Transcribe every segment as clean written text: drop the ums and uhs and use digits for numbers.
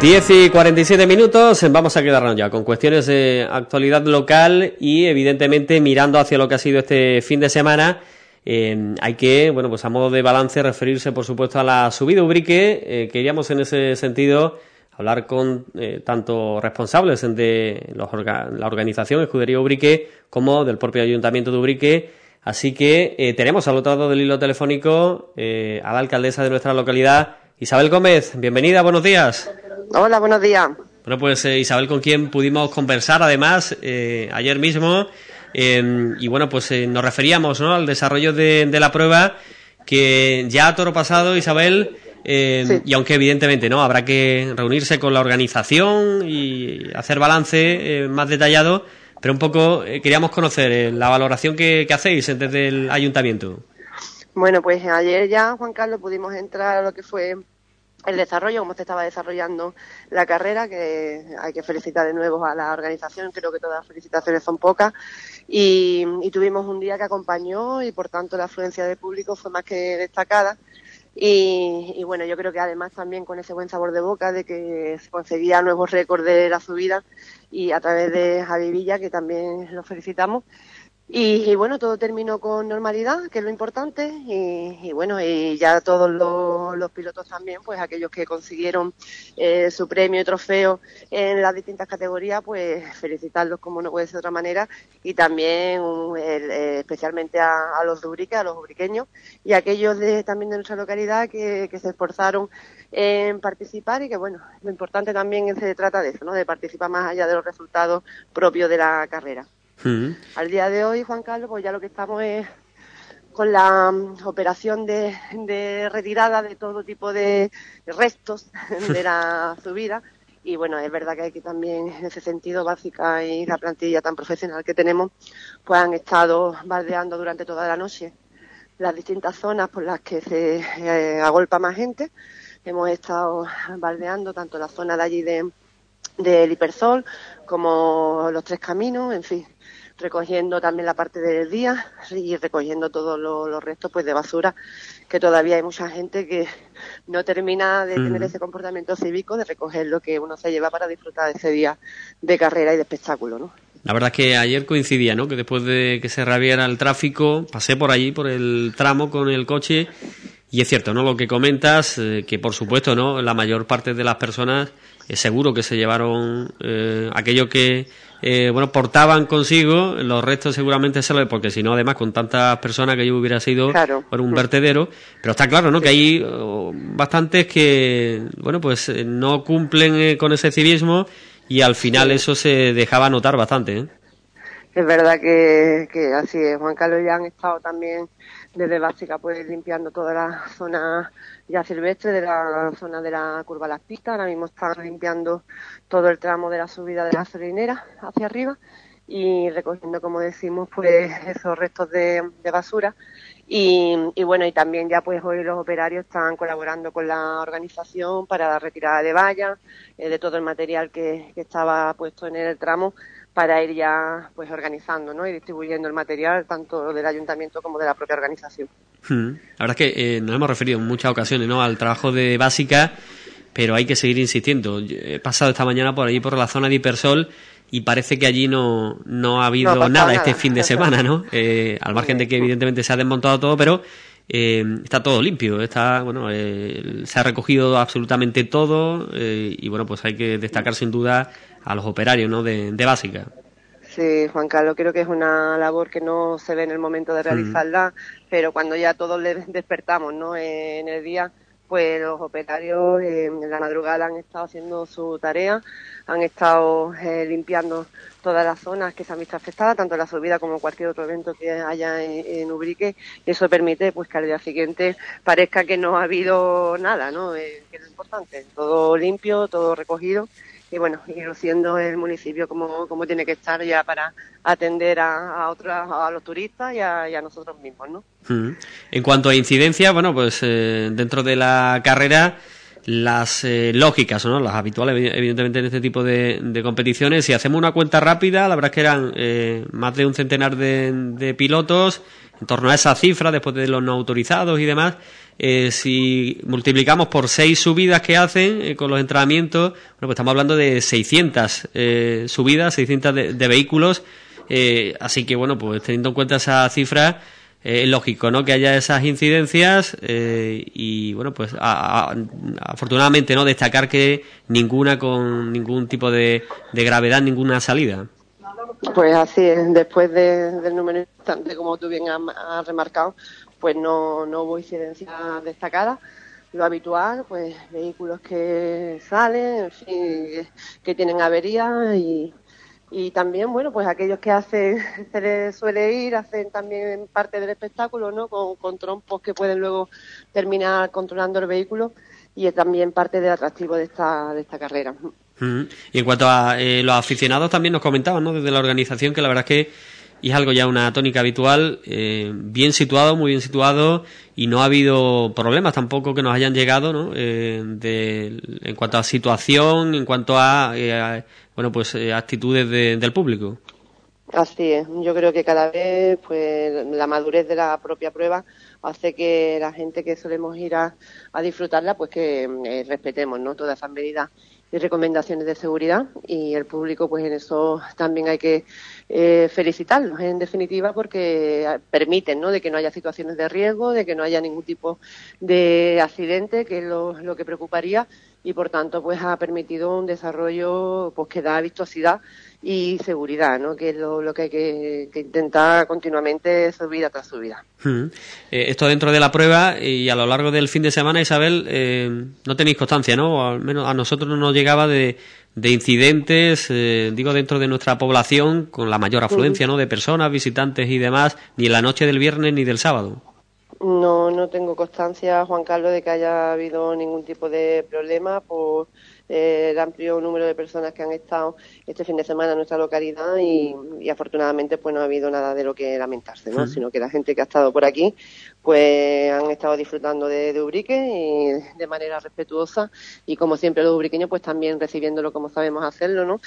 10:47, vamos a quedarnos ya con cuestiones de actualidad local y evidentemente mirando hacia lo que ha sido este fin de semana. Hay que, bueno, pues a modo de balance referirse por supuesto a la subida Ubrique. Queríamos en ese sentido hablar con tanto responsables de la organización Escudería Ubrique como del propio Ayuntamiento de Ubrique. Así que tenemos al otro lado del hilo telefónico a la alcaldesa de nuestra localidad, Isabel Gómez. Bienvenida, buenos días. Hola, buenos días. Bueno, pues Isabel, con quien pudimos conversar además ayer mismo, y bueno, pues nos referíamos, ¿no?, al desarrollo de la prueba, que ya a toro pasado, Isabel, sí. Y aunque evidentemente no habrá que reunirse con la organización y hacer balance más detallado, pero un poco queríamos conocer la valoración que hacéis desde el ayuntamiento. Bueno, pues ayer ya, Juan Carlos, pudimos entrar a lo que fue el desarrollo, cómo se estaba desarrollando la carrera, que hay que felicitar de nuevo a la organización, creo que todas las felicitaciones son pocas, y tuvimos un día que acompañó y por tanto la afluencia de público fue más que destacada. Y bueno, yo creo que además también con ese buen sabor de boca de que se conseguía nuevos récords de la subida y a través de Javi Villa, que también lo felicitamos. Y bueno, todo terminó con normalidad, que es lo importante, y bueno, y ya todos los pilotos también, pues aquellos que consiguieron su premio y trofeo en las distintas categorías, pues felicitarlos como no puede ser de otra manera, y también especialmente a los de Ubrique, a los ubriqueños, y a aquellos también de nuestra localidad que se esforzaron en participar, y que bueno, lo importante también se trata de eso, ¿no?, de participar más allá de los resultados propios de la carrera. Al día de hoy, Juan Carlos, pues ya lo que estamos es con la operación de retirada de todo tipo de restos de la subida, y bueno, es verdad que hay que también en ese sentido Básica y la plantilla tan profesional que tenemos, pues han estado bardeando durante toda la noche las distintas zonas por las que se agolpa más gente. Hemos estado bardeando tanto la zona de allí del Hipersol como los Tres Caminos, en fin, recogiendo también la parte del día y recogiendo todos los restos pues de basura, que todavía hay mucha gente que no termina de tener ese comportamiento cívico de recoger lo que uno se lleva para disfrutar de ese día de carrera y de espectáculo, ¿no? La verdad es que ayer coincidía, ¿no?, que después de que se reabriera el tráfico, pasé por allí, por el tramo con el coche, y es cierto, ¿no?, lo que comentas, que por supuesto, ¿no?, la mayor parte de las personas seguro que se llevaron aquello que bueno, portaban consigo, los restos seguramente porque si no, además, con tantas personas que yo hubiera sido claro, por un vertedero. Pero está claro, ¿no?, que hay bastantes que, bueno, pues no cumplen con ese civismo, y al final eso se dejaba notar bastante, ¿eh? Es verdad que así es, Juan Carlos, ya han estado también desde Básica pues limpiando toda la zona ya silvestre de la zona de la curva Las Pistas. Ahora mismo están limpiando todo el tramo de la subida de la gasolinera hacia arriba y recogiendo, como decimos, pues esos restos de basura. Y bueno, y también ya pues hoy los operarios están colaborando con la organización para la retirada de vallas, de todo el material que estaba puesto en el tramo, para ir ya pues organizando, ¿no?, y distribuyendo el material tanto del ayuntamiento como de la propia organización. La verdad es que nos hemos referido en muchas ocasiones, ¿no?, al trabajo de Básica, pero hay que seguir insistiendo. He pasado esta mañana por allí por la zona de Hipersol y parece que allí no ha habido nada este fin de semana, ¿no? Al margen de que evidentemente se ha desmontado todo, pero está todo limpio, bueno, se ha recogido absolutamente todo, y bueno, pues hay que destacar sin duda a los operarios, ¿no?, de Básica. Sí, Juan Carlos, creo que es una labor que no se ve en el momento de realizarla, pero cuando ya todos despertamos, ¿no?, en el día, pues los operarios en la madrugada han estado haciendo su tarea, han estado limpiando todas las zonas que se han visto afectadas, tanto la subida como cualquier otro evento que haya en Ubrique, y eso permite pues que al día siguiente parezca que no ha habido nada, ¿no?, que es lo importante, todo limpio, todo recogido. Y bueno, ir siendo el municipio como tiene que estar ya para atender a los turistas y a nosotros mismos, ¿no? En cuanto a incidencia, bueno, pues dentro de la carrera, las lógicas, ¿no?, las habituales, evidentemente, en este tipo de competiciones. Si hacemos una cuenta rápida, la verdad es que eran más de un centenar de pilotos, en torno a esa cifra, después de los no autorizados y demás. Si multiplicamos por 6 subidas que hacen con los entrenamientos, bueno, pues estamos hablando de 600 subidas, 600 de vehículos. Así que, bueno, pues teniendo en cuenta esa cifra, es lógico, ¿no?, que haya esas incidencias y, bueno, pues afortunadamente, ¿no?, destacar que ninguna con ningún tipo de gravedad, ninguna salida. Pues así es, después del número importante, como tú bien has remarcado, pues no hubo incidencias destacadas. Lo habitual, pues vehículos que salen, en fin, que tienen averías y también, bueno, pues aquellos que se les suele ir, hacen también parte del espectáculo, ¿no?, con trompos que pueden luego terminar controlando el vehículo y es también parte del atractivo de esta carrera. Y en cuanto a los aficionados, también nos comentaban, ¿no?, desde la organización, que la verdad es que y es algo ya una tónica habitual, bien situado, muy bien situado, y no ha habido problemas tampoco que nos hayan llegado, ¿no?, en cuanto a situación, en cuanto a bueno, pues actitudes del público. Así es, yo creo que cada vez pues la madurez de la propia prueba hace que la gente que solemos ir a disfrutarla, pues que respetemos, ¿no?, todas esas medidas y recomendaciones de seguridad, y el público, pues en eso también hay que felicitarlos, en definitiva, porque permiten, ¿no?, de que no haya situaciones de riesgo, de que no haya ningún tipo de accidente, que es lo que preocuparía, y por tanto pues ha permitido un desarrollo pues que da vistosidad y seguridad, ¿no?, que es lo que hay que intentar continuamente, subida tras subida. Esto dentro de la prueba y a lo largo del fin de semana, Isabel, no tenéis constancia, ¿no?, o al menos a nosotros no nos llegaba de incidentes, digo, dentro de nuestra población, con la mayor afluencia, ¿no?, de personas, visitantes y demás, ni en la noche del viernes ni del sábado. No tengo constancia, Juan Carlos, de que haya habido ningún tipo de problema por el amplio número de personas que han estado este fin de semana en nuestra localidad y afortunadamente pues no ha habido nada de lo que lamentarse, ¿no? Sino que la gente que ha estado por aquí pues han estado disfrutando de Ubrique y de manera respetuosa y como siempre los ubriqueños pues también recibiéndolo como sabemos hacerlo, ¿no?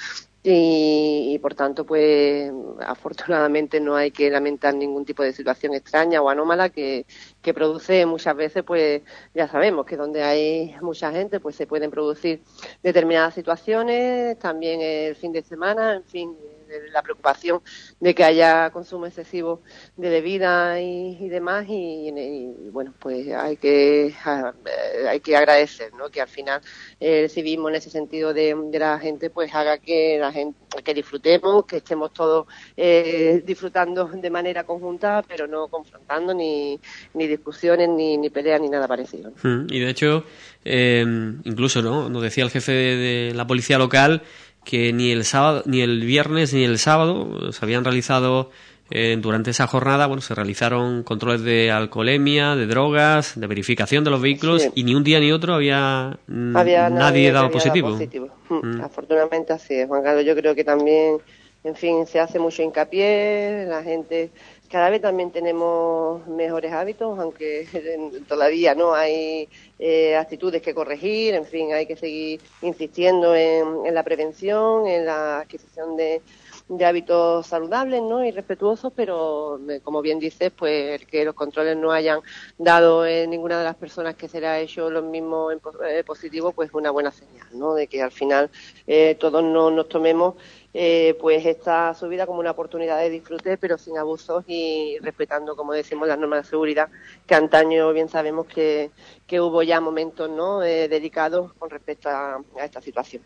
Y por tanto pues afortunadamente no hay que lamentar ningún tipo de situación extraña o anómala que produce muchas veces, pues ya sabemos que donde hay mucha gente pues se pueden producir determinadas situaciones, también el fin de semana, en fin, la preocupación de que haya consumo excesivo de bebida y demás y bueno, pues hay que agradecer, ¿no?, que al final el civismo en ese sentido de la gente pues haga que la gente que disfrutemos, que estemos todos disfrutando de manera conjunta, pero no confrontando ni discusiones ni peleas ni nada parecido. Y de hecho, incluso, ¿no?, nos decía el jefe de la policía local que ni el sábado, ni el viernes ni el sábado se habían realizado durante esa jornada, bueno, se realizaron controles de alcoholemia, de drogas, de verificación de los vehículos, sí. Y ni un día ni otro había nadie dado positivo. Afortunadamente así es, Juan Carlos. Yo creo que también, en fin, se hace mucho hincapié, la gente cada vez también tenemos mejores hábitos, aunque todavía no hay actitudes que corregir, en fin, hay que seguir insistiendo en la prevención, en la adquisición de hábitos saludables, ¿no?, y respetuosos, pero como bien dices, pues el que los controles no hayan dado en ninguna de las personas que se le ha hecho lo mismo positivo, pues una buena señal, ¿no?, de que al final todos no nos tomemos pues esta subida como una oportunidad de disfrute, pero sin abusos y respetando, como decimos, las normas de seguridad, que antaño bien sabemos que hubo ya momentos, ¿no?, delicados con respecto a esta situación.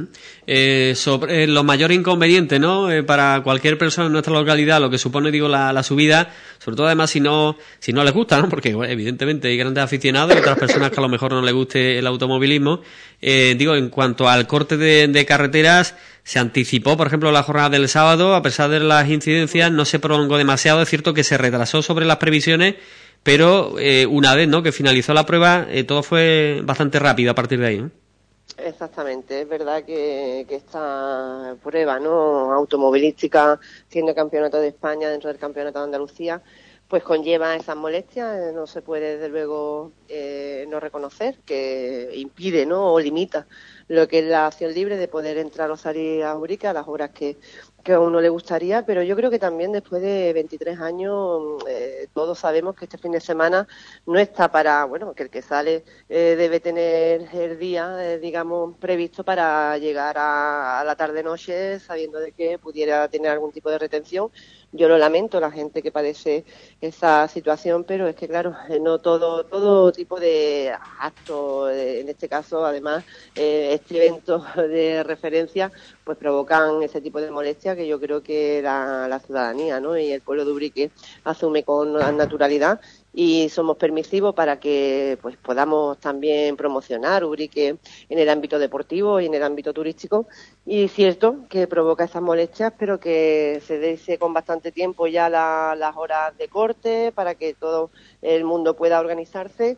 Sobre los mayores inconvenientes, ¿no?, para cualquier persona en nuestra localidad, lo que supone, digo, la subida, sobre todo además si no les gusta, ¿no?, porque bueno, evidentemente hay grandes aficionados y otras personas que a lo mejor no les guste el automovilismo. Digo, en cuanto al corte de carreteras, se anticipó, por ejemplo, la jornada del sábado, a pesar de las incidencias, no se prolongó demasiado. Es cierto que se retrasó sobre las previsiones, pero una vez, ¿no?, que finalizó la prueba, todo fue bastante rápido a partir de ahí, ¿no? Exactamente, es verdad que esta prueba, ¿no?, automovilística, siendo campeonato de España dentro del campeonato de Andalucía, pues conlleva esas molestias, no se puede desde luego no reconocer, que impide, ¿no?, o limita lo que es la acción libre de poder entrar o salir a Ubrique a las horas que a uno le gustaría, pero yo creo que también después de 23 años todos sabemos que este fin de semana no está para, bueno, que el que sale debe tener el día, digamos, previsto para llegar a la tarde-noche sabiendo de que pudiera tener algún tipo de retención. Yo lo lamento, la gente que padece esa situación, pero es que, claro, no todo tipo de actos, en este caso, además, este evento de referencia, pues provocan ese tipo de molestias que yo creo que la ciudadanía, ¿no? Y el pueblo de Ubrique asume con naturalidad, y somos permisivos para que pues podamos también promocionar Ubrique en el ámbito deportivo y en el ámbito turístico. Y es cierto que provoca esas molestias, pero que se dice con bastante tiempo ya las horas de corte para que todo el mundo pueda organizarse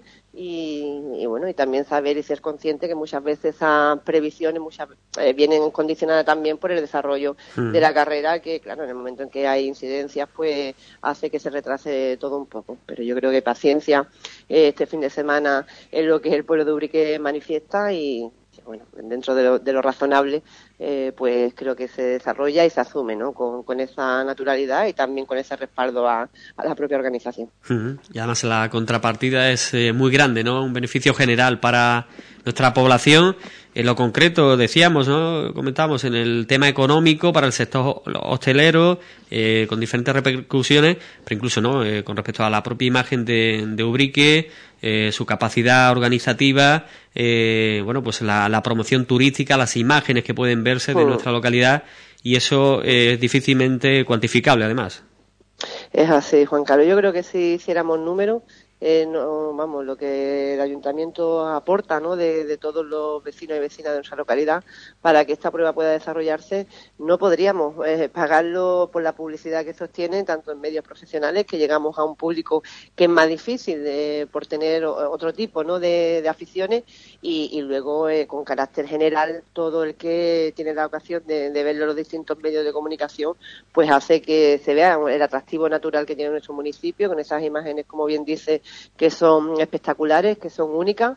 y bueno, y también saber y ser consciente que muchas veces esas previsiones vienen condicionadas también por el desarrollo de la carrera, que claro, en el momento en que hay incidencias pues hace que se retrase todo un poco, pero yo creo que paciencia este fin de semana es lo que el pueblo de Ubrique manifiesta y bueno, dentro de lo razonable, pues creo que se desarrolla y se asume, ¿no? Con esa naturalidad y también con ese respaldo a la propia organización. Y además la contrapartida es muy grande, ¿no? Un beneficio general para nuestra población. En lo concreto, decíamos, ¿no? Comentábamos en el tema económico para el sector hostelero, con diferentes repercusiones, pero incluso, ¿no? Con respecto a la propia imagen de Ubrique, su capacidad organizativa, bueno, pues la promoción turística, las imágenes que pueden verse de nuestra localidad, y eso es difícilmente cuantificable, además. Es así, Juan Carlos. Yo creo que si hiciéramos números, no, vamos, lo que el ayuntamiento aporta, ¿no? De todos los vecinos y vecinas de nuestra localidad para que esta prueba pueda desarrollarse, no podríamos pagarlo por la publicidad que sostiene, tanto en medios profesionales, que llegamos a un público que es más difícil por tener otro tipo, ¿no? de aficiones, y luego con carácter general todo el que tiene la ocasión de verlo en los distintos medios de comunicación, pues hace que se vea el atractivo natural que tiene nuestro municipio, con esas imágenes, como bien dice, que son espectaculares, que son únicas.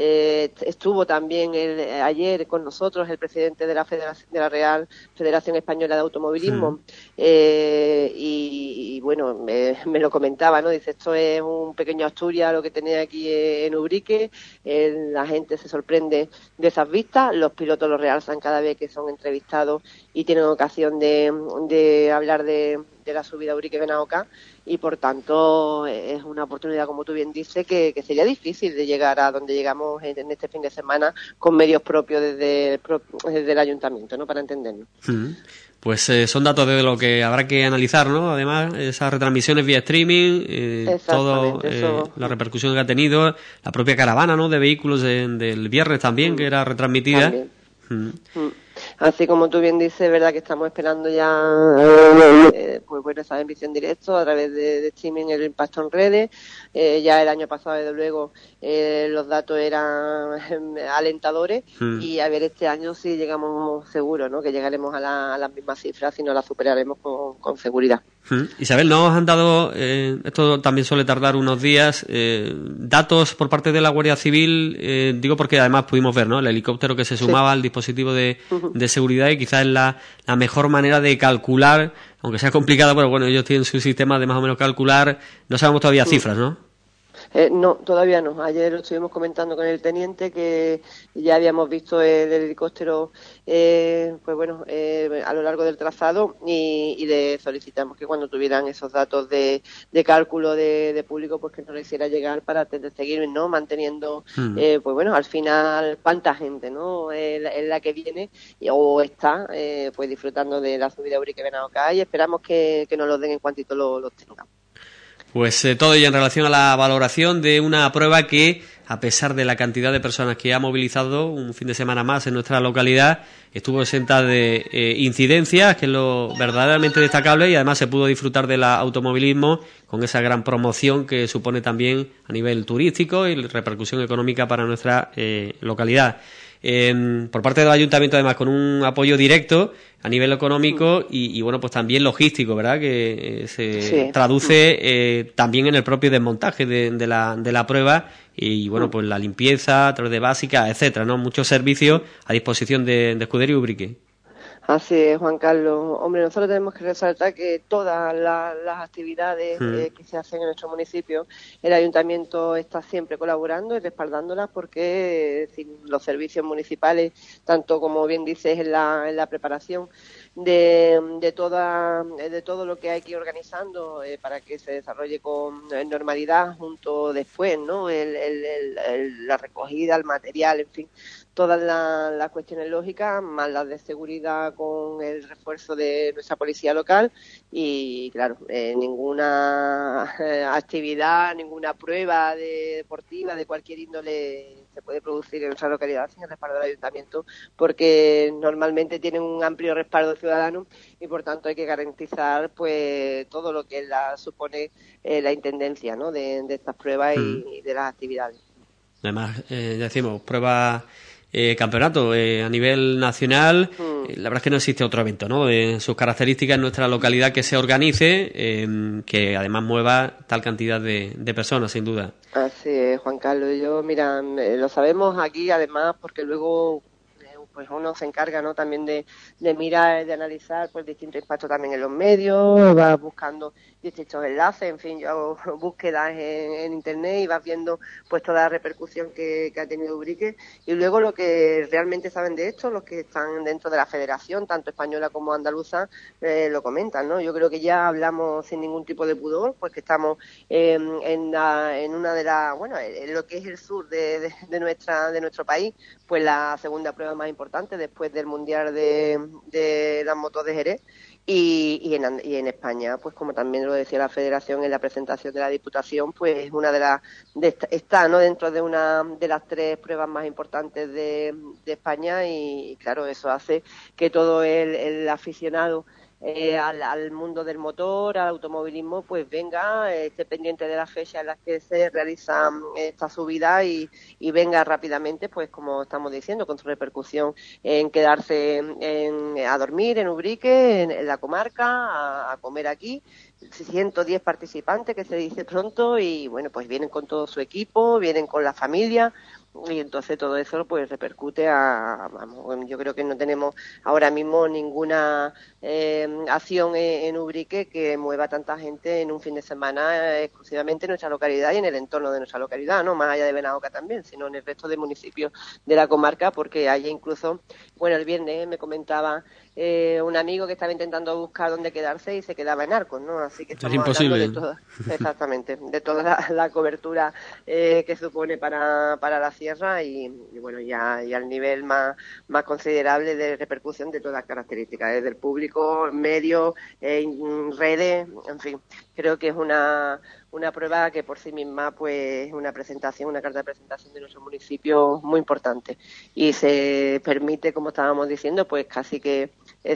Estuvo también ayer con nosotros el presidente de la Real Federación Española de Automovilismo, y bueno, me lo comentaba, ¿no? Dice, esto es un pequeño Asturias lo que tenéis aquí en Ubrique, la gente se sorprende de esas vistas, los pilotos lo realzan cada vez que son entrevistados y tienen ocasión de hablar de la subida Ubrique-Benaoca, y por tanto es una oportunidad, como tú bien dices, que sería difícil de llegar a donde llegamos en este fin de semana con medios propios desde el ayuntamiento, ¿no? Para entendernos. Pues son datos de lo que habrá que analizar, ¿no? Además, esas retransmisiones vía streaming, todo la repercusión que ha tenido, la propia caravana, ¿no? De vehículos del viernes también, que era retransmitida. Así como tú bien dices, es verdad que estamos esperando ya pues bueno, esa emisión directo a través de streaming, el impacto en redes. Ya el año pasado, desde luego, los datos eran alentadores, y a ver este año si llegamos seguros, ¿no? Que llegaremos a las mismas cifras y no las superaremos con seguridad. Isabel, nos han dado, esto también suele tardar unos días, datos por parte de la Guardia Civil, digo porque además pudimos ver, ¿no? El helicóptero que se sumaba al dispositivo de seguridad, y quizás es la mejor manera de calcular, aunque sea complicado, pero bueno, ellos tienen su sistema de más o menos calcular. No sabemos todavía cifras, ¿no? No, todavía no. Ayer lo estuvimos comentando con el teniente, que ya habíamos visto el helicóptero pues bueno, a lo largo del trazado, y le solicitamos que cuando tuvieran esos datos de cálculo de público, pues que nos lo hiciera llegar para seguir, ¿no? Manteniendo pues bueno, al final cuánta gente, ¿no? Es la que viene o está pues disfrutando de la subida Ubrique-Benaoca, y esperamos que nos lo den en cuantito los tengan. Pues todo ello en relación a la valoración de una prueba que, a pesar de la cantidad de personas que ha movilizado un fin de semana más en nuestra localidad, estuvo exenta de incidencias, que es lo verdaderamente destacable, y además se pudo disfrutar del automovilismo con esa gran promoción que supone también a nivel turístico y repercusión económica para nuestra localidad. Por parte del ayuntamiento, además, con un apoyo directo a nivel económico y bueno, pues también logístico, ¿verdad? Que se traduce también en el propio desmontaje de la prueba, y bueno, pues la limpieza a través de básicas, etcétera, ¿no? Muchos servicios a disposición de Escudería Ubrique. Así es, Juan Carlos. Hombre, nosotros tenemos que resaltar que todas las actividades que se hacen en nuestro municipio, el ayuntamiento está siempre colaborando y respaldándolas porque sin los servicios municipales, tanto como bien dices en la preparación de todo lo que hay que ir organizando para que se desarrolle con normalidad junto después, ¿no? La recogida, el material, en fin, todas las cuestiones lógicas, más las de seguridad con el refuerzo de nuestra policía local y, claro, ninguna actividad, ninguna prueba deportiva de cualquier índole se puede producir en nuestra localidad sin el respaldo del ayuntamiento, porque normalmente tienen un amplio respaldo ciudadano y, por tanto, hay que garantizar pues todo lo que supone la intendencia, ¿no? de estas pruebas y de las actividades. Además, ya decimos, pruebas, campeonato a nivel nacional. La verdad es que no existe otro evento, ¿no? Sus características en nuestra localidad que se organice, que además mueva tal cantidad de personas, sin duda. Así es, Juan Carlos. Mira, lo sabemos aquí, además, porque luego pues uno se encarga, ¿no? También de mirar, de analizar pues distintos impactos también en los medios, vas buscando distintos enlaces, en fin, yo hago búsquedas en internet y vas viendo pues toda la repercusión que ha tenido Ubrique, y luego lo que realmente saben de esto, los que están dentro de la federación, tanto española como andaluza, lo comentan, ¿no? Yo creo que ya hablamos sin ningún tipo de pudor, pues que estamos en una de las, bueno, en lo que es el sur de nuestro país, pues la segunda prueba más importante después del Mundial de las motos de Jerez. Y en España, pues como también lo decía la Federación en la presentación de la Diputación, pues es una está, ¿no? dentro de una de las 3 pruebas más importantes de España, y claro, eso hace que todo el aficionado al mundo del motor, al automovilismo, pues venga, esté pendiente de las fechas en las que se realizan estas subidas y venga rápidamente, pues como estamos diciendo, con su repercusión en quedarse a dormir en Ubrique, en la comarca, a comer aquí. 110 participantes, que se dice pronto, y bueno, pues vienen con todo su equipo, vienen con la familia, y entonces todo eso pues repercute vamos, yo creo que no tenemos ahora mismo ninguna acción en Ubrique que mueva tanta gente en un fin de semana exclusivamente en nuestra localidad y en el entorno de nuestra localidad, no más allá de Benaoca también, sino en el resto de municipios de la comarca, porque hay incluso, bueno, el viernes me comentaba un amigo que estaba intentando buscar dónde quedarse y se quedaba en Arcos, ¿no? Así que estamos hablando de toda, exactamente, de toda la cobertura que supone para la sierra y bueno, ya al nivel más considerable de repercusión de todas las características, desde el público, medios, redes, en fin, creo que es una prueba que por sí misma pues es una carta de presentación de nuestro municipio muy importante, y se permite, como estábamos diciendo, pues casi que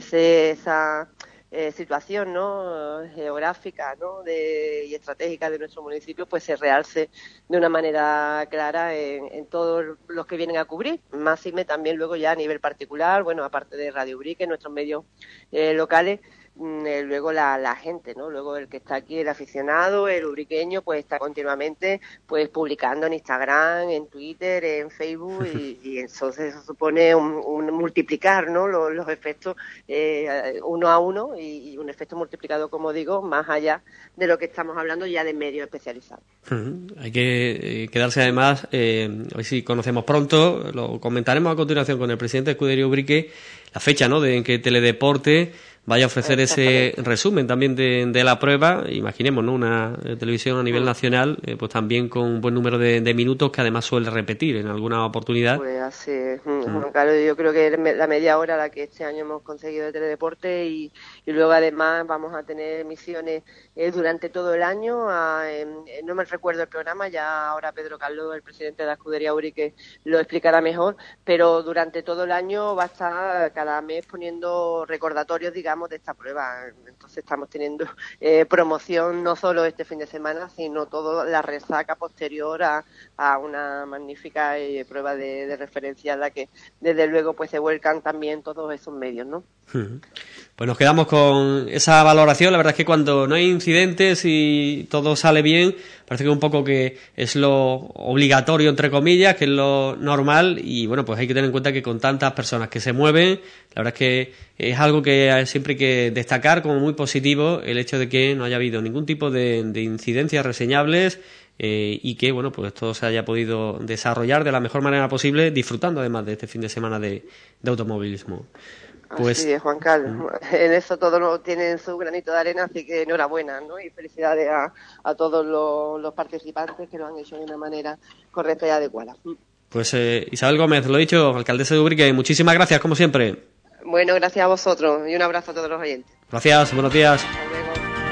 esa situación, ¿no? geográfica, ¿no? y estratégica de nuestro municipio, pues se realce de una manera clara en todos los que vienen a cubrir, más y también luego ya a nivel particular, bueno, aparte de Radio Ubrique, nuestros medios locales, luego la gente, ¿no? Luego el que está aquí, el aficionado, el ubriqueño, pues está continuamente pues publicando en Instagram, en Twitter, en Facebook, y entonces eso supone un multiplicar, ¿no? Los efectos uno a uno, y un efecto multiplicado, como digo, más allá de lo que estamos hablando ya de medios especializados. Hay que quedarse además, a ver si conocemos pronto, lo comentaremos a continuación con el presidente de Escudería Ubrique, la fecha, ¿no?, en que Teledeporte vaya a ofrecer ese resumen también de la prueba. Imaginemos, ¿no?, una televisión a nivel nacional, pues también con un buen número de minutos, que además suele repetir en alguna oportunidad. Pues así es, Juan Carlos, yo creo que es la media hora la que este año hemos conseguido de Teledeporte, y luego además vamos a tener emisiones durante todo el año. No me recuerdo el programa, ya ahora Pedro Carlos, el presidente de la Escudería Ubrique, lo explicará mejor, pero durante todo el año va a estar cada mes poniendo recordatorios, digamos, de esta prueba. Entonces estamos teniendo promoción no solo este fin de semana, sino toda la resaca posterior a una magnífica prueba de referencia, en la que desde luego pues se vuelcan también todos esos medios, ¿no? Pues nos quedamos con esa valoración. La verdad es que cuando no hay incidentes y todo sale bien, parece que un poco que es lo obligatorio, entre comillas, que es lo normal. Y bueno, pues hay que tener en cuenta que con tantas personas que se mueven, la verdad es que es algo que siempre hay que destacar como muy positivo, el hecho de que no haya habido ningún tipo de incidencias reseñables, y que bueno, pues todo se haya podido desarrollar de la mejor manera posible, disfrutando además de este fin de semana de automovilismo. Pues, así es, Juan Carlos. En eso todos tienen su granito de arena, así que enhorabuena, ¿no? Y felicidades a todos los participantes que lo han hecho de una manera correcta y adecuada. Pues Isabel Gómez, lo he dicho, alcaldesa de Ubrique, muchísimas gracias, como siempre. Bueno, gracias a vosotros y un abrazo a todos los oyentes. Gracias, buenos días. Hasta luego.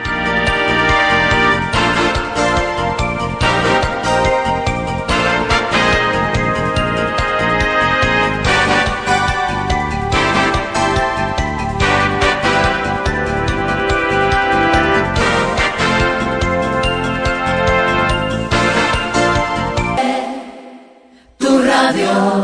Radio.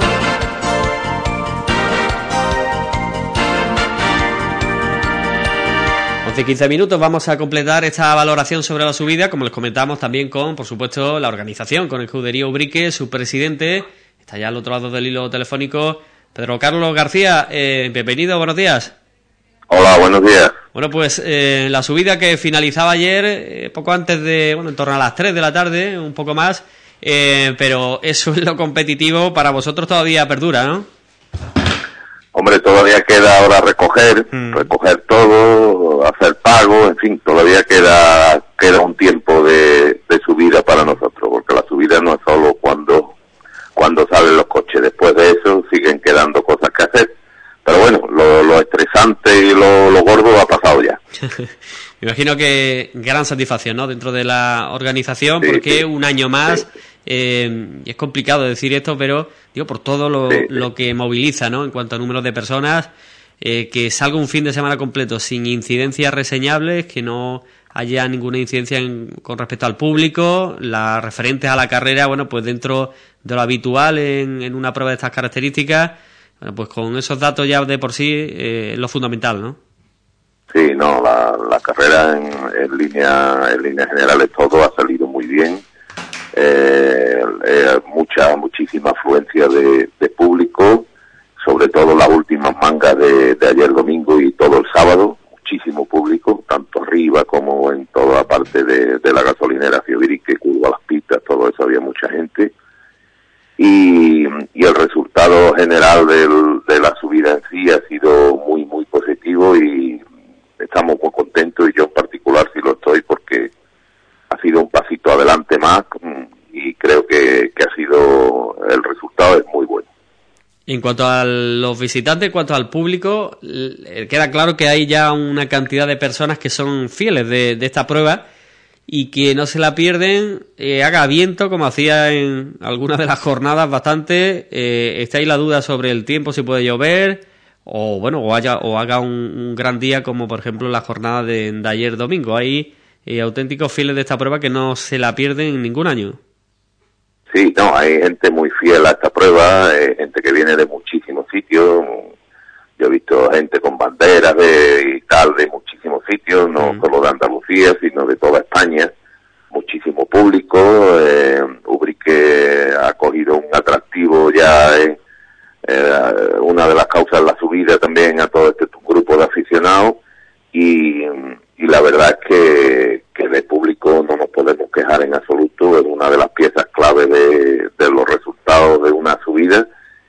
11-15 minutos, vamos a completar esta valoración sobre la subida, como les comentamos también con, por supuesto, la organización, con el Escudería Ubrique, su presidente, está ya al otro lado del hilo telefónico, Pedro Carlos García. Bienvenido, buenos días. Hola, buenos días. Bueno, pues la subida que finalizaba ayer, poco antes de, bueno, en torno a las 3 de la tarde, un poco más, pero eso es lo competitivo, para vosotros todavía perdura, ¿no? Hombre, todavía queda ahora recoger todo, hacer pago, en fin, todavía queda un tiempo de subida para nosotros, porque la subida no es solo cuando salen los coches, después de eso siguen quedando cosas que hacer. Pero bueno, lo estresante y lo gordo ha pasado ya. Me imagino que gran satisfacción, ¿no?, dentro de la organización, sí, porque sí, un año más, sí. Es complicado decir esto, pero digo, por todo lo que moviliza, ¿no?, en cuanto a números de personas, que salga un fin de semana completo sin incidencias reseñables, que no haya ninguna incidencia con respecto al público, las referentes a la carrera, bueno, pues dentro de lo habitual en una prueba de estas características. Bueno, pues con esos datos ya de por sí es lo fundamental, ¿no? Sí, no, la carrera en líneas generales todo ha salido muy bien. Muchísima afluencia de público, sobre todo las últimas mangas de ayer domingo y todo el sábado, muchísimo público, tanto arriba como en toda la parte de la gasolinera Ubrique, curva las pistas, todo eso había mucha gente. Y el resultado general de la subida en sí ha sido muy, muy positivo y estamos muy contentos, y yo en particular sí lo estoy, porque ha sido un pasito adelante más y creo que ha sido, el resultado es muy bueno. En cuanto a los visitantes, en cuanto al público, queda claro que hay ya una cantidad de personas que son fieles de esta prueba y que no se la pierden, haga viento, como hacía en algunas de las jornadas bastante. Está ahí la duda sobre el tiempo, si puede llover, o bueno, o haga un gran día, como por ejemplo la jornada de ayer domingo. Hay auténticos fieles de esta prueba que no se la pierden en ningún año. Sí, no, hay gente muy fiel a esta prueba, gente que viene de muchísimos sitios. Yo he visto gente con banderas y tal de muchísimos sitios, no solo de Andalucía, sino de toda España. Muchísimo público. Ubrique ha cogido un atractivo ya, una de las causas de la subida también a todo este grupo de aficionados. Y la verdad es que de público no nos podemos quejar en absoluto. Es una de las piezas clave de los resultados de una subida.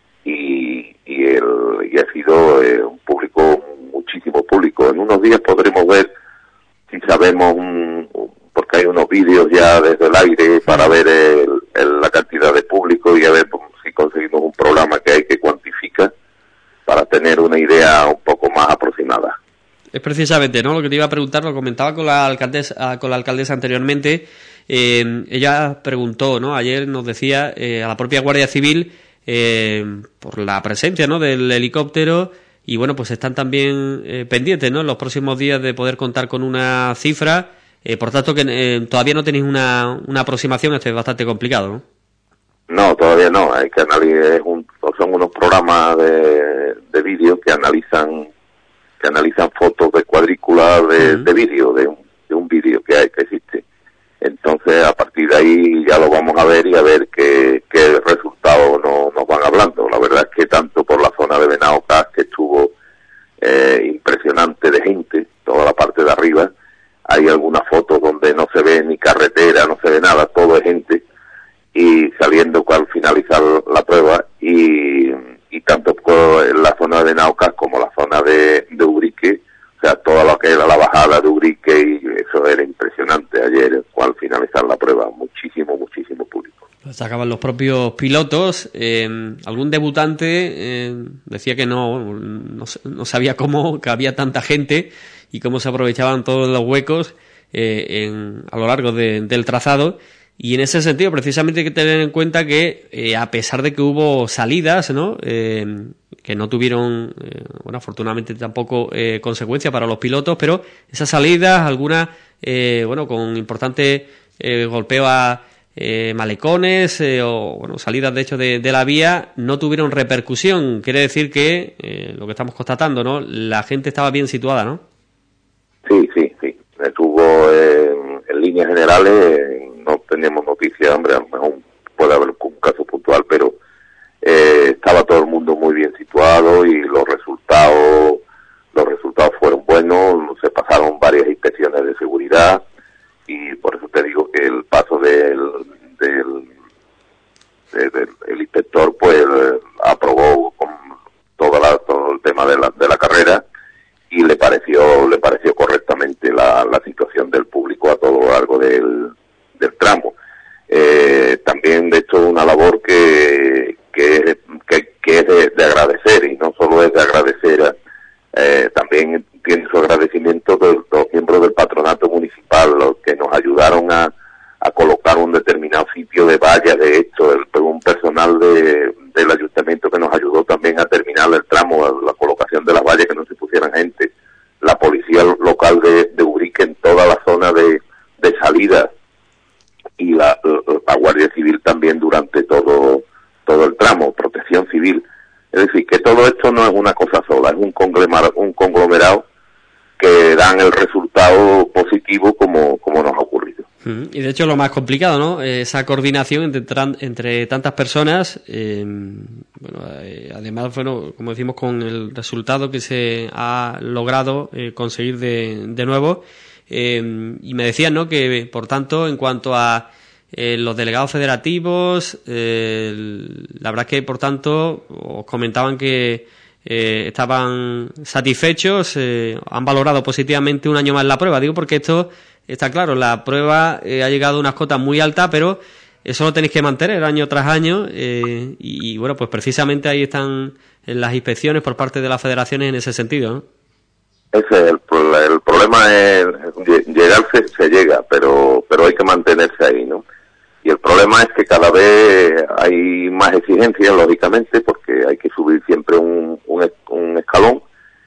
Y ha sido un público, muchísimo público. En unos días podremos ver, si sabemos, porque hay unos vídeos ya desde el aire para ver la cantidad de público, y a ver si conseguimos un programa que hay que cuantifica para tener una idea un poco más aproximada. Es precisamente, ¿no?, lo que te iba a preguntar, lo comentaba con la alcaldesa anteriormente. Ella preguntó, ¿no?, ayer nos decía a la propia Guardia Civil, por la presencia, ¿no?, del helicóptero, y bueno, pues están también pendientes, ¿no?, en los próximos días de poder contar con una cifra. Por tanto, que todavía no tenéis una aproximación. Esto es bastante complicado, ¿no? No, todavía no. Hay que analizar, son unos programas de vídeo que analizan que analizan fotos de cuadrículas de vídeo, de un vídeo que existe. Entonces, a partir de ahí ya lo vamos a ver y a ver qué resultados nos van hablando. La verdad es que tanto por la zona de Benaocas, que estuvo impresionante de gente, toda la parte de arriba, hay algunas fotos donde no se ve ni carretera, no se ve nada, todo es gente, y saliendo al finalizar la prueba, y tanto en la zona de Benaocas como la zona de Ubrique, o sea, toda lo que era la bajada de Ubrique, y eso era impresionante ayer, al finalizar la prueba, muchísimo público. Sacaban los propios pilotos. Algún debutante decía que no sabía cómo que había tanta gente y cómo se aprovechaban todos los huecos a lo largo del trazado. Y en ese sentido, precisamente hay que tener en cuenta que a pesar de que hubo salidas, ¿no? Que no tuvieron, afortunadamente tampoco consecuencias para los pilotos, pero esas salidas, algunas, con importante golpeo a malecones o salidas de hecho de la vía, no tuvieron repercusión. Quiere decir que lo que estamos constatando, ¿no? La gente estaba bien situada, ¿no? Sí. Estuvo en líneas generales, no tenemos noticias, hombre, a lo mejor puede haber un caso puntual, pero estaba todo el mundo muy bien situado y los resultados fueron buenos. Se pasaron varias inspecciones de seguridad y por eso te digo que el paso del inspector pues aprobó con todo el tema de la carrera y le pareció correctamente la situación del público a todo lo largo del tramo. También de hecho una labor que es de agradecer, y no solo es de agradecer, también tiene su agradecimiento de los miembros del patronato municipal, los que nos ayudaron a colocar un determinado sitio de valla. De hecho, un personal del ayuntamiento que nos ayudó también a terminar el tramo, la colocación de las vallas, que no se pusieran gente, la policía local de Ubrique en toda la zona de salida, y la Guardia Civil también durante todo el tramo, Protección Civil. Es decir, que todo esto no es una cosa sola, es un conglomerado que dan el resultado positivo como nos ha ocurrido. Y de hecho lo más complicado, ¿no? Esa coordinación entre tantas personas, además, como decimos, con el resultado que se ha logrado conseguir de nuevo. Y me decían, ¿no?, que por tanto, en cuanto a los delegados federativos, la verdad es que por tanto os comentaban que estaban satisfechos, han valorado positivamente un año más la prueba. Digo porque esto está claro, la prueba ha llegado a unas cotas muy altas, pero eso lo tenéis que mantener año tras año, y bueno, pues precisamente ahí están las inspecciones por parte de las federaciones en ese sentido, ¿no? Ese es el problema, es llegar se llega, pero hay que mantenerse ahí, ¿no? Y el problema es que cada vez hay más exigencias, lógicamente, porque hay que subir siempre un escalón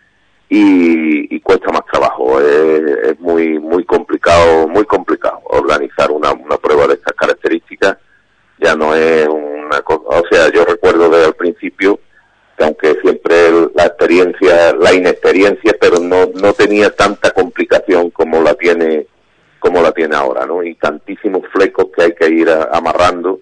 y cuesta más trabajo. Es muy complicado organizar una prueba de estas características. Ya no es una cosa, o sea, yo recuerdo desde el principio que aunque siempre la inexperiencia, pero no tenía tanta complicación como la tiene ahora, ¿no? Y tantísimos flecos que hay que ir amarrando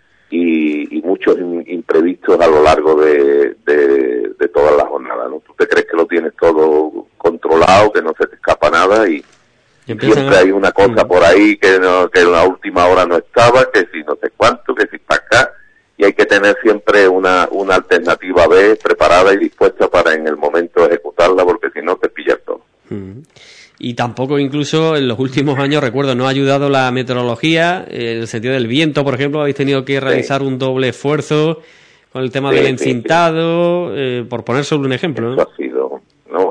y muchos imprevistos a lo largo de toda la jornada, ¿no? Tú te crees que lo tienes todo controlado, que no se te escapa nada, y siempre hay una cosa por ahí que en la última hora no estaba, que si no sé cuánto, que si para acá, y hay que tener siempre una alternativa B preparada y dispuesta para en el momento ejecutarla, porque si no te pillas todo. Y tampoco, incluso en los últimos años, recuerdo, no ha ayudado la meteorología, en el sentido del viento, por ejemplo, habéis tenido que realizar un doble esfuerzo con el tema del encintado, por poner solo un ejemplo, ¿no? Eso ha sido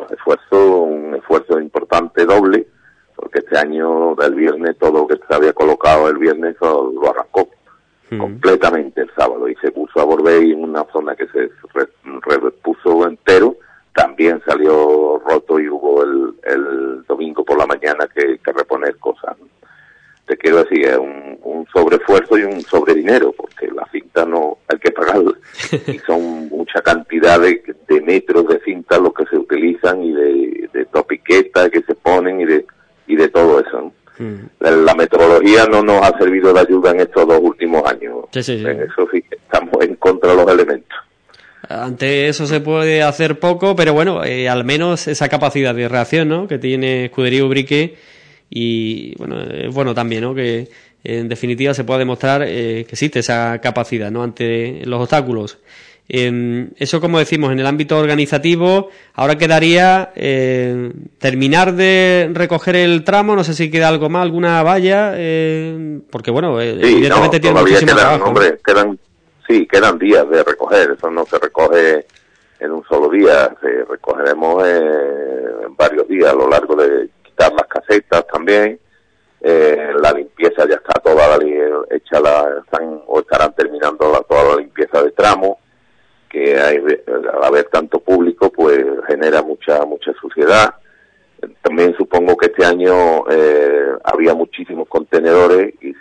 un esfuerzo importante, doble, porque este año, el viernes, todo lo que se había colocado el viernes lo arrancó completamente el sábado, y se puso a volver, y en una zona que se repuso entero, también salió roto, y hubo el domingo por la mañana que reponer cosas. Te quiero decir, es un sobreesfuerzo y un sobredinero, porque la cinta no hay que pagarla, y son mucha cantidad de metros de cinta los que se utilizan y de topiquetas que se ponen y de todo eso, ¿no? La metrología no nos ha servido de ayuda en estos 2 últimos años. Sí. En eso sí que estamos en contra de los elementos. Ante eso se puede hacer poco, pero bueno, al menos esa capacidad de reacción, ¿no?, que tiene Escudería Ubrique, y bueno, es bueno también, ¿no?, que en definitiva se pueda demostrar que existe esa capacidad, ¿no?, ante los obstáculos. Eso, como decimos, en el ámbito organizativo. Ahora quedaría terminar de recoger el tramo. No sé si queda algo más, alguna valla, porque bueno, sí, evidentemente tiene muchísimo trabajo. Hombre, quedan días de recoger. Eso no se recoge en un solo día, recogeremos en varios días a lo largo de quitar las casetas también. La limpieza ya está toda hecha, estarán terminando toda la limpieza de tramo, que al haber tanto público pues genera mucha suciedad. También supongo que este año había muchísimos contenedores y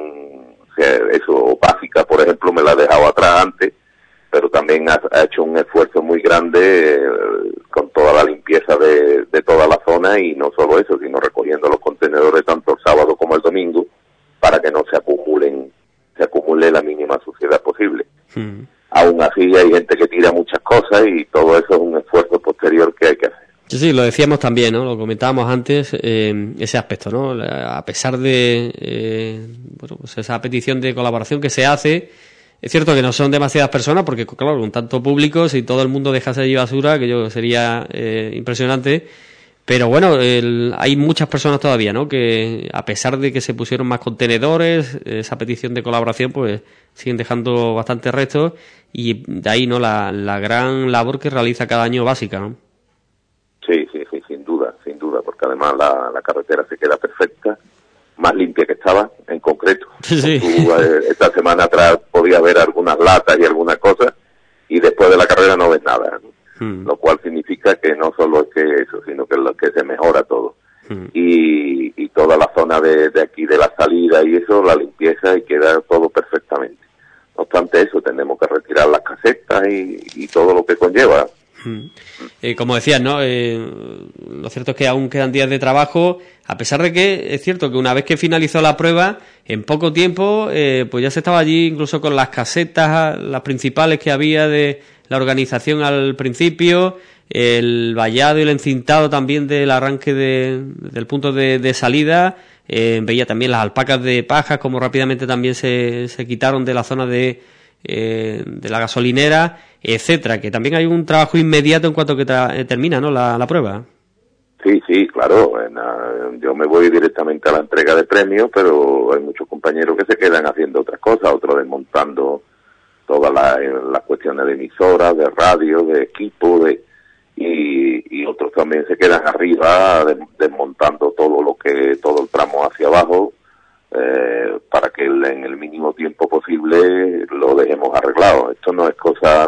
Básica, por ejemplo, me la ha dejado atrás antes, pero también ha hecho un esfuerzo muy grande con toda la limpieza de toda la zona, y no solo eso, sino recogiendo los contenedores tanto el sábado como el domingo para que no se acumule la mínima suciedad posible. Aún así hay gente que tira muchas cosas y todo eso es un esfuerzo posterior que hay que hacer. Sí, lo decíamos también, ¿no? Lo comentábamos antes, ese aspecto, ¿no? A pesar de pues esa petición de colaboración que se hace, es cierto que no son demasiadas personas, porque claro, con tanto público, si todo el mundo dejase allí basura, que yo sería impresionante. Pero bueno, hay muchas personas todavía, ¿no?, que a pesar de que se pusieron más contenedores, esa petición de colaboración, pues siguen dejando bastantes restos, y de ahí, ¿no?, la gran labor que realiza cada año Básica, ¿no? Sí, sin duda, porque además la carretera se queda perfecta, más limpia que estaba, en concreto. Sí. Tú, esta semana atrás podías ver algunas latas y algunas cosas, y después de la carrera no ves nada, ¿no? Lo cual significa que no solo es que eso, sino que se mejora todo. Y toda la zona de aquí, de la salida y eso, la limpieza, y queda todo perfectamente. No obstante eso, tenemos que retirar las casetas y todo lo que conlleva. Como decías, ¿no? Lo cierto es que aún quedan días de trabajo, a pesar de que es cierto que una vez que finalizó la prueba, en poco tiempo, pues ya se estaba allí incluso con las casetas, las principales que había de la organización al principio, el vallado y el encintado también del arranque del punto de salida. Veía también las alpacas de paja, como rápidamente también se quitaron de la zona de la gasolinera, etcétera, que también hay un trabajo inmediato en cuanto que termina, ¿no?, la prueba. Sí, claro. Yo me voy directamente a la entrega de premios, pero hay muchos compañeros que se quedan haciendo otras cosas, otros desmontando todas las cuestiones de emisoras, de radio, de equipo, y otros también se quedan arriba desmontando todo el tramo hacia abajo, para que en el mínimo tiempo posible lo dejemos arreglado. Esto no es cosa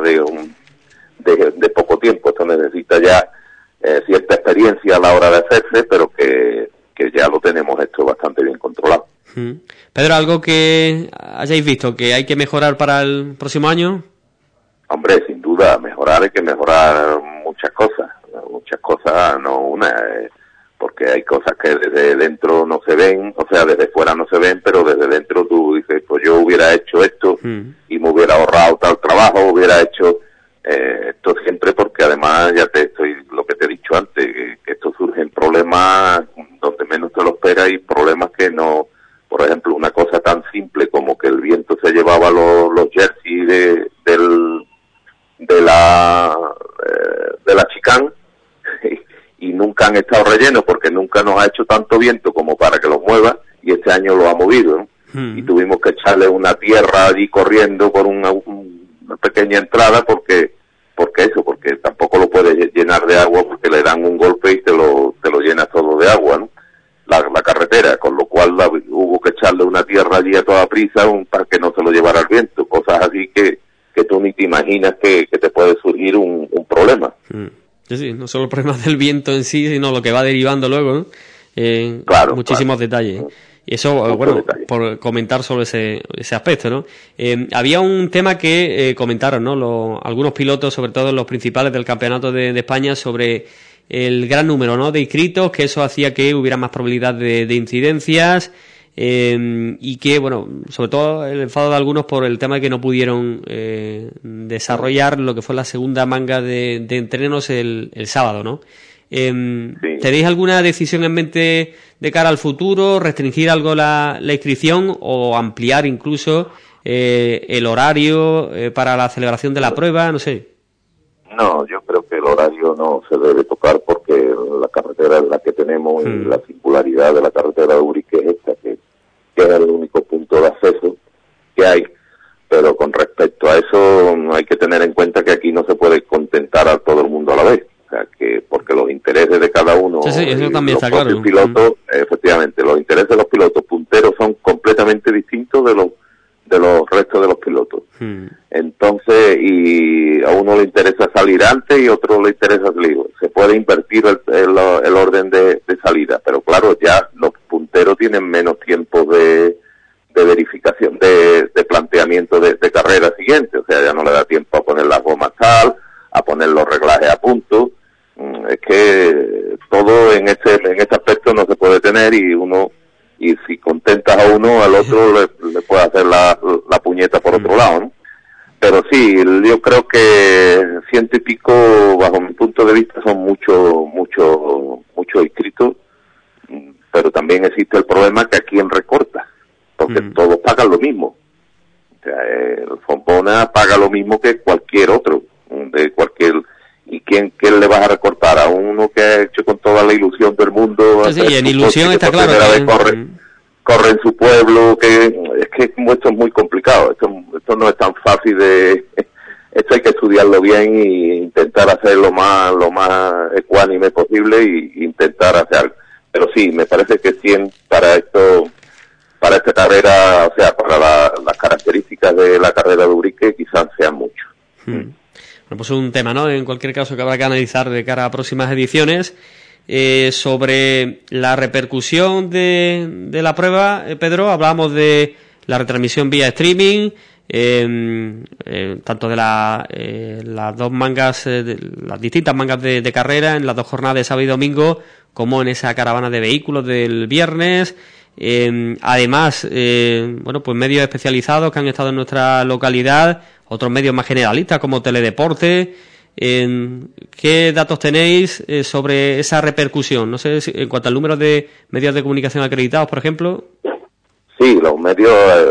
de poco tiempo, esto necesita ya cierta experiencia a la hora de hacerse, pero que ya lo tenemos esto bastante bien controlado. Pedro, ¿algo que hayáis visto que hay que mejorar para el próximo año? Hombre, sin duda, hay que mejorar muchas cosas, no una, porque hay cosas que desde dentro no se ven, o sea, desde fuera no se ven, pero desde dentro tú dices, pues yo hubiera hecho esto y me hubiera ahorrado tal trabajo, hubiera hecho esto siempre, porque además lo que te he dicho antes, que esto surgen problemas donde menos te lo esperas, y problemas que no, por ejemplo, una cosa tan simple como que el viento se llevaba los jerseys de la chicane y nunca han estado rellenos porque nunca nos ha hecho tanto viento como para que los mueva, y este año lo ha movido, ¿no? Y tuvimos que echarle una tierra allí corriendo por una pequeña entrada porque tampoco lo puedes llenar de agua, porque le dan un golpe y te lo llenas todo de agua, ¿no? La carretera, con lo cual hubo que echarle una tierra allí a toda prisa para que no se lo llevara el viento, cosas así que tú ni te imaginas que te puede surgir un problema. Sí, no solo el problema del viento en sí, sino lo que va derivando luego, ¿no? Claro, muchísimos claro. detalles. Y eso, bueno, por comentar sobre ese aspecto, ¿no? Había un tema que comentaron, ¿no? Algunos pilotos, sobre todo los principales del campeonato de España, sobre el gran número, ¿no?, de inscritos, que eso hacía que hubiera más probabilidad de incidencias, y que, bueno, sobre todo el enfado de algunos por el tema de que no pudieron desarrollar lo que fue la segunda manga de entrenos el sábado, ¿no? Sí. ¿Tenéis alguna decisión en mente de cara al futuro? ¿Restringir algo la inscripción o ampliar incluso el horario para la celebración de la prueba? No sé. No, yo creo que el horario no se debe tocar porque la carretera es la que tenemos y la singularidad de la carretera de Urique es esta, que es el único punto de acceso que hay. Pero con respecto a eso hay que tener en cuenta que aquí no se puede contentar a todo el mundo a la vez. O sea, que porque los intereses de cada uno, sí, eso también está claro. Los pilotos, efectivamente, los intereses de los pilotos punteros son completamente distintos de los restos de los pilotos. Entonces, y a uno le interesa salir antes y a otro le interesa salir. Se puede invertir el orden de salida, pero claro, ya los punteros tienen menos tiempo de verificación, de planteamiento de carrera siguiente. O sea, ya no le da tiempo a poner las gomas tal, a poner los reglajes a punto. Es que todo en ese aspecto no se puede tener y si contentas a uno, al otro le puede hacer la puñeta por otro lado, ¿no? Pero sí, yo creo que 100 y pico, bajo mi punto de vista, son muchos inscritos, pero también existe el problema que a quién recorta, porque todos pagan lo mismo. O sea, el Fontbona paga lo mismo que cualquier otro, ¿y quién le vas a recortar? A uno que ha hecho con toda la ilusión del mundo. Sí, en ilusión está claro. Corre en su pueblo, es que esto es muy complicado, esto no es tan fácil esto hay que estudiarlo bien e intentar hacer lo más ecuánime posible e intentar hacer algo. Pero sí, me parece que 100 para esta carrera, o sea, para las características de la carrera de Urique quizás sean mucho. Bueno, pues un tema, ¿no?, en cualquier caso que habrá que analizar de cara a próximas ediciones. Sobre la repercusión de la prueba, Pedro, hablábamos de la retransmisión vía streaming, tanto de las dos mangas, las distintas mangas de carrera en las dos jornadas de sábado y domingo, como en esa caravana de vehículos del viernes. Además, bueno, pues medios especializados que han estado en nuestra localidad, otros medios más generalistas como Teledeporte. ¿Qué datos tenéis sobre esa repercusión? No sé, en cuanto al número de medios de comunicación acreditados, por ejemplo. Sí, los medios,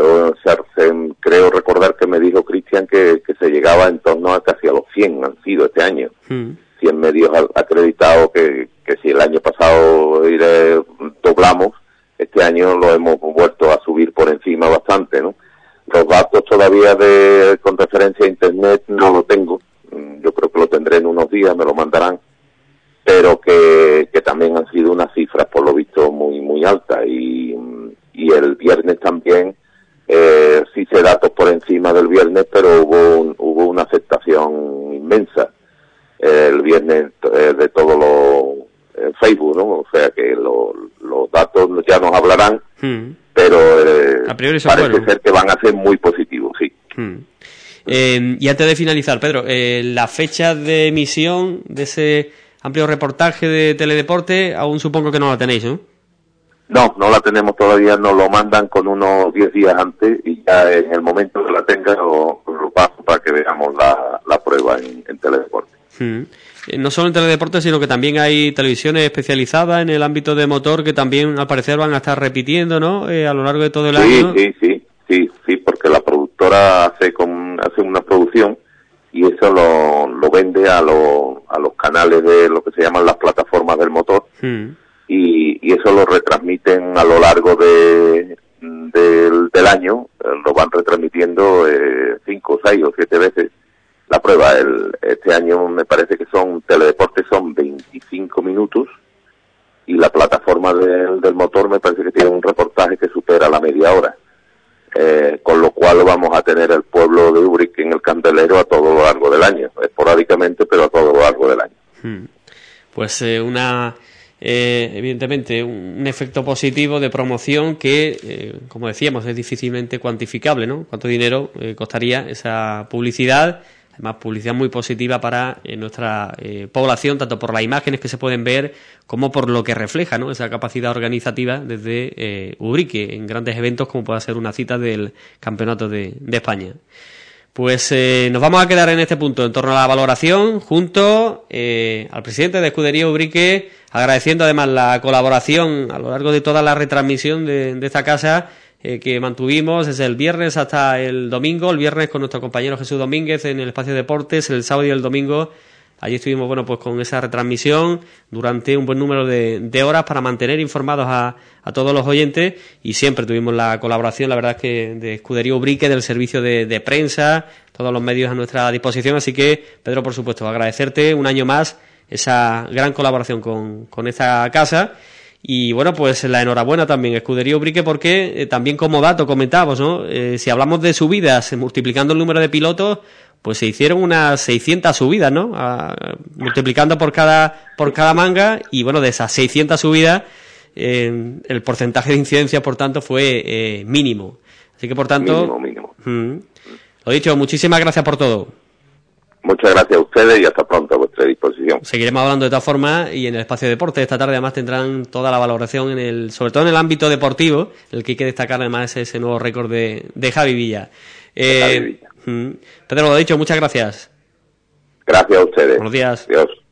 creo recordar que me dijo Cristian que se llegaba en torno a casi a los 100 han sido este año. 100 medios acreditados que si el año pasado doblamos, este año lo hemos vuelto a subir por encima bastante, ¿no? Los datos todavía con referencia a Internet no lo tengo. Yo creo que lo tendré en unos días, me lo mandarán, pero que también han sido unas cifras por lo visto muy muy altas y el viernes también sí hice datos por encima del viernes, pero hubo una aceptación inmensa el viernes de todo lo Facebook, ¿no? O sea que los datos ya nos hablarán, pero a priori parece ser que van a ser muy positivos, sí. Y antes de finalizar, Pedro, la fecha de emisión de ese amplio reportaje de Teledeporte, aún supongo que no la tenéis, ¿no? No la tenemos todavía, nos lo mandan con unos 10 días antes y ya en el momento que la tenga lo paso para que veamos la prueba en Teledeporte. No solo en Teledeporte, sino que también hay televisiones especializadas en el ámbito de motor que también al parecer van a estar repitiendo, ¿no? A lo largo de todo el año. Sí, porque la productora hace una producción y eso lo vende a los canales de lo que se llaman las plataformas del motor y eso lo retransmiten a lo largo del año, lo van retransmitiendo 5, 6 o 7 veces la prueba. Este año me parece que Teledeporte son 25 minutos y la plataforma del motor me parece que tiene un reportaje que supera la media hora. Con lo cual vamos a tener el pueblo de Urique en el candelero a todo lo largo del año, esporádicamente, pero a todo lo largo del año. Pues una evidentemente un efecto positivo de promoción que, como decíamos, es difícilmente cuantificable, ¿no? ¿Cuánto dinero costaría esa publicidad? Además, publicidad muy positiva para nuestra población, tanto por las imágenes que se pueden ver como por lo que refleja, ¿no? Esa capacidad organizativa desde Ubrique en grandes eventos como pueda ser una cita del Campeonato de España. Pues nos vamos a quedar en este punto en torno a la valoración junto al presidente de Escudería Ubrique, agradeciendo además la colaboración a lo largo de toda la retransmisión de esta casa que mantuvimos desde el viernes hasta el domingo. El viernes con nuestro compañero Jesús Domínguez en el Espacio de Deportes, el sábado y el domingo allí estuvimos, bueno, pues con esa retransmisión durante un buen número de horas para mantener informados a todos los oyentes, y siempre tuvimos la colaboración, la verdad es que de Escudería Ubrique, del servicio de prensa, todos los medios a nuestra disposición. Así que, Pedro, por supuesto, agradecerte un año más esa gran colaboración con esta casa. Y bueno, pues la enhorabuena también, Escudería Ubrique, porque también como dato comentábamos, ¿no? Si hablamos de subidas, multiplicando el número de pilotos, pues se hicieron unas 600 subidas, ¿no? Multiplicando por cada manga, y bueno, de esas 600 subidas, el porcentaje de incidencia, por tanto, fue mínimo. Así que, por tanto... Mínimo. Lo dicho, muchísimas gracias por todo. Muchas gracias a ustedes y hasta pronto a vuestra disposición. Seguiremos hablando de todas formas, y en el Espacio de Deportes esta tarde además tendrán toda la valoración sobre todo en el ámbito deportivo, el que hay que destacar además ese nuevo récord de Javi Villa. Pedro, lo dicho, muchas gracias. Gracias a ustedes. Buenos días. Adiós.